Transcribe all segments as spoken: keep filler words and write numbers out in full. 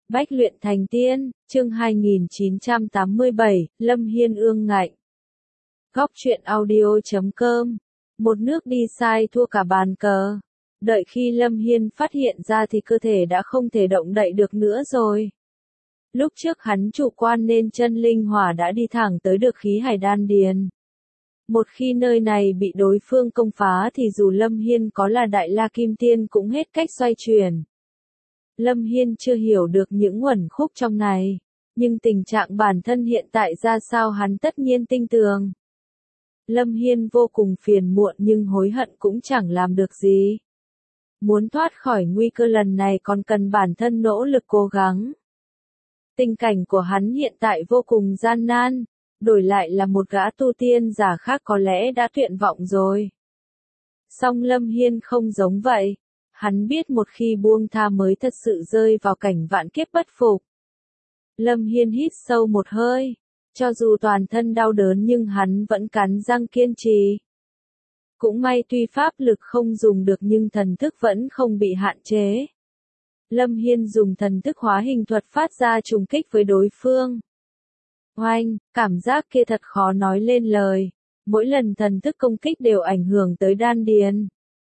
Bách luyện thành tiên, chương hai nghìn chín trăm tám mươi bảy, Lâm Hiên ương ngạnh. Góc truyện audio chấm com. Một nước đi sai thua cả bàn cờ. Đợi khi Lâm Hiên phát hiện ra thì cơ thể đã không thể động đậy được nữa rồi. Lúc trước hắn chủ quan nên chân linh hỏa đã đi thẳng tới được khí hải đan điền. Một khi nơi này bị đối phương công phá thì dù Lâm Hiên có là Đại La Kim Tiên cũng hết cách xoay chuyển. Lâm Hiên chưa hiểu được những uẩn khúc trong này, nhưng tình trạng bản thân hiện tại ra sao hắn tất nhiên tinh tường. Lâm Hiên vô cùng phiền muộn nhưng hối hận cũng chẳng làm được gì. Muốn thoát khỏi nguy cơ lần này còn cần bản thân nỗ lực cố gắng. Tình cảnh của hắn hiện tại vô cùng gian nan, đổi lại là một gã tu tiên giả khác có lẽ đã tuyệt vọng rồi. Song Lâm Hiên không giống vậy. Hắn biết một khi buông tha mới thật sự rơi vào cảnh vạn kiếp bất phục. Lâm Hiên hít sâu một hơi. Cho dù toàn thân đau đớn nhưng hắn vẫn cắn răng kiên trì. Cũng may tuy pháp lực không dùng được nhưng thần thức vẫn không bị hạn chế. Lâm Hiên dùng thần thức hóa hình thuật phát ra trùng kích với đối phương. Oanh, cảm giác kia thật khó nói lên lời. Mỗi lần thần thức công kích đều ảnh hưởng tới đan điền.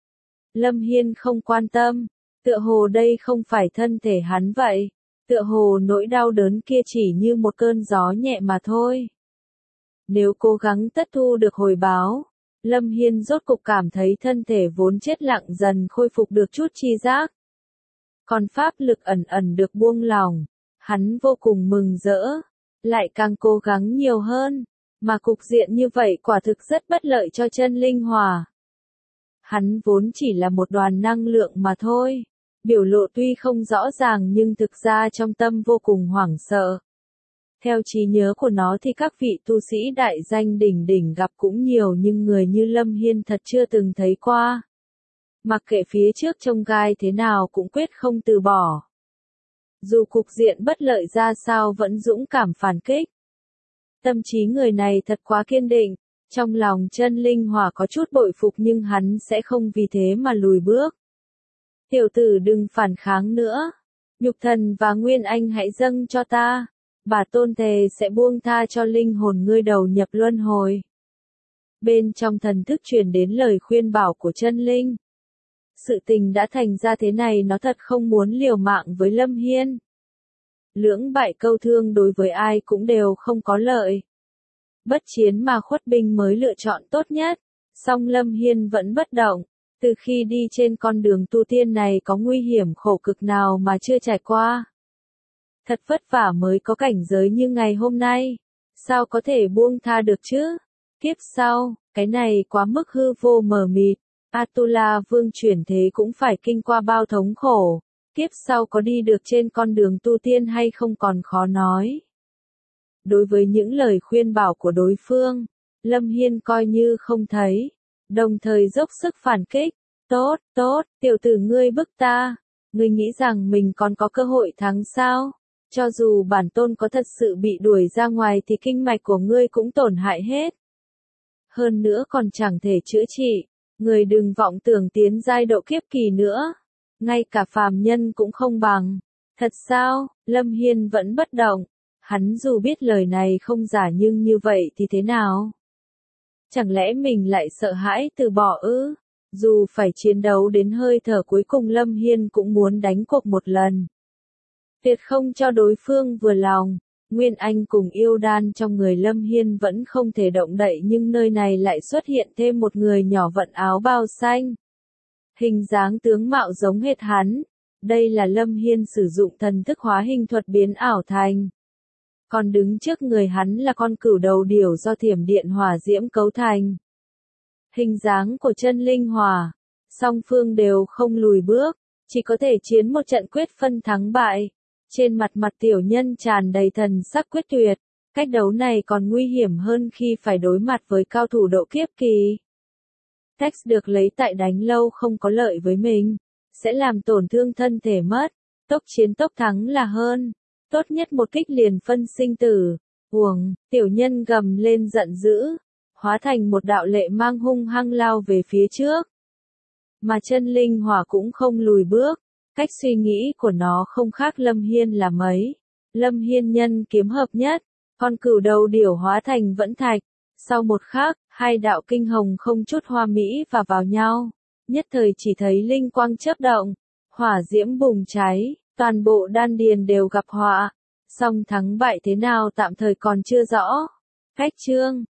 Lâm Hiên không quan tâm, tựa hồ đây không phải thân thể hắn vậy, tựa hồ nỗi đau đớn kia chỉ như một cơn gió nhẹ mà thôi. Nếu cố gắng tất thu được hồi báo, Lâm Hiên rốt cục cảm thấy thân thể vốn chết lặng dần khôi phục được chút chi giác. Còn pháp lực ẩn ẩn được buông lỏng, hắn vô cùng mừng rỡ, lại càng cố gắng nhiều hơn, mà cục diện như vậy quả thực rất bất lợi cho chân linh hỏa. Hắn vốn chỉ là một đoàn năng lượng mà thôi. Biểu lộ tuy không rõ ràng nhưng thực ra trong tâm vô cùng hoảng sợ. Theo trí nhớ của nó thì các vị tu sĩ đại danh đỉnh đỉnh gặp cũng nhiều nhưng người như Lâm Hiên thật chưa từng thấy qua. Mặc kệ phía trước trông gai thế nào cũng quyết không từ bỏ. Dù cục diện bất lợi ra sao vẫn dũng cảm phản kích. Tâm trí người này thật quá kiên định. Trong lòng chân linh hỏa có chút bội phục nhưng hắn sẽ không vì thế mà lùi bước. Tiểu tử đừng phản kháng nữa. Nhục thần và nguyên anh hãy dâng cho ta. Bà tôn thề sẽ buông tha cho linh hồn ngươi đầu nhập luân hồi. Bên trong thần thức truyền đến lời khuyên bảo của chân linh. Sự tình đã thành ra thế này nó thật không muốn liều mạng với Lâm Hiên. Lưỡng bại câu thương đối với ai cũng đều không có lợi. Bất chiến mà khuất binh mới lựa chọn tốt nhất, song Lâm Hiên vẫn bất động, từ khi đi trên con đường tu tiên này có nguy hiểm khổ cực nào mà chưa trải qua. Thật vất vả mới có cảnh giới như ngày hôm nay, sao có thể buông tha được chứ? Kiếp sau, cái này quá mức hư vô mờ mịt, Atula Vương chuyển thế cũng phải kinh qua bao thống khổ, kiếp sau có đi được trên con đường tu tiên hay không còn khó nói. Đối với những lời khuyên bảo của đối phương, Lâm Hiên coi như không thấy, đồng thời dốc sức phản kích. Tốt, tốt, tiểu tử ngươi bức ta, ngươi nghĩ rằng mình còn có cơ hội thắng sao? Cho dù bản tôn có thật sự bị đuổi ra ngoài thì kinh mạch của ngươi cũng tổn hại hết. Hơn nữa còn chẳng thể chữa trị, ngươi đừng vọng tưởng tiến giai độ kiếp kỳ nữa, ngay cả phàm nhân cũng không bằng. Thật sao? Lâm Hiên vẫn bất động. Hắn dù biết lời này không giả nhưng như vậy thì thế nào? Chẳng lẽ mình lại sợ hãi từ bỏ ư? Dù phải chiến đấu đến hơi thở cuối cùng Lâm Hiên cũng muốn đánh cuộc một lần. Tuyệt không cho đối phương vừa lòng. Nguyên Anh cùng yêu đan trong người Lâm Hiên vẫn không thể động đậy nhưng nơi này lại xuất hiện thêm một người nhỏ vận áo bào xanh. Hình dáng tướng mạo giống hệt hắn. Đây là Lâm Hiên sử dụng thần thức hóa hình thuật biến ảo thành. Còn đứng trước người hắn là con cửu đầu điểu do thiểm điện hỏa diễm cấu thành. Hình dáng của chân linh hỏa, song phương đều không lùi bước, chỉ có thể chiến một trận quyết phân thắng bại. Trên mặt mặt tiểu nhân tràn đầy thần sắc quyết tuyệt, cách đấu này còn nguy hiểm hơn khi phải đối mặt với cao thủ độ kiếp kỳ. Text được lấy tại đánh lâu không có lợi với mình, sẽ làm tổn thương thân thể mất, tốc chiến tốc thắng là hơn. Tốt nhất một kích liền phân sinh tử. Uổng, tiểu nhân gầm lên giận dữ, hóa thành một đạo lệ mang hung hăng lao về phía trước. Mà chân linh hỏa cũng không lùi bước, Cách suy nghĩ của nó không khác Lâm Hiên là mấy. Lâm Hiên nhân kiếm hợp nhất, con cừu đầu điểu hóa thành vẫn thạch. Sau một khắc, hai đạo kinh hồng không chút hoa mỹ và vào nhau. Nhất thời chỉ thấy linh quang chớp động, hỏa diễm bùng cháy, toàn bộ đan điền đều gặp họa. Song thắng bại thế nào tạm thời còn chưa rõ. Cách chương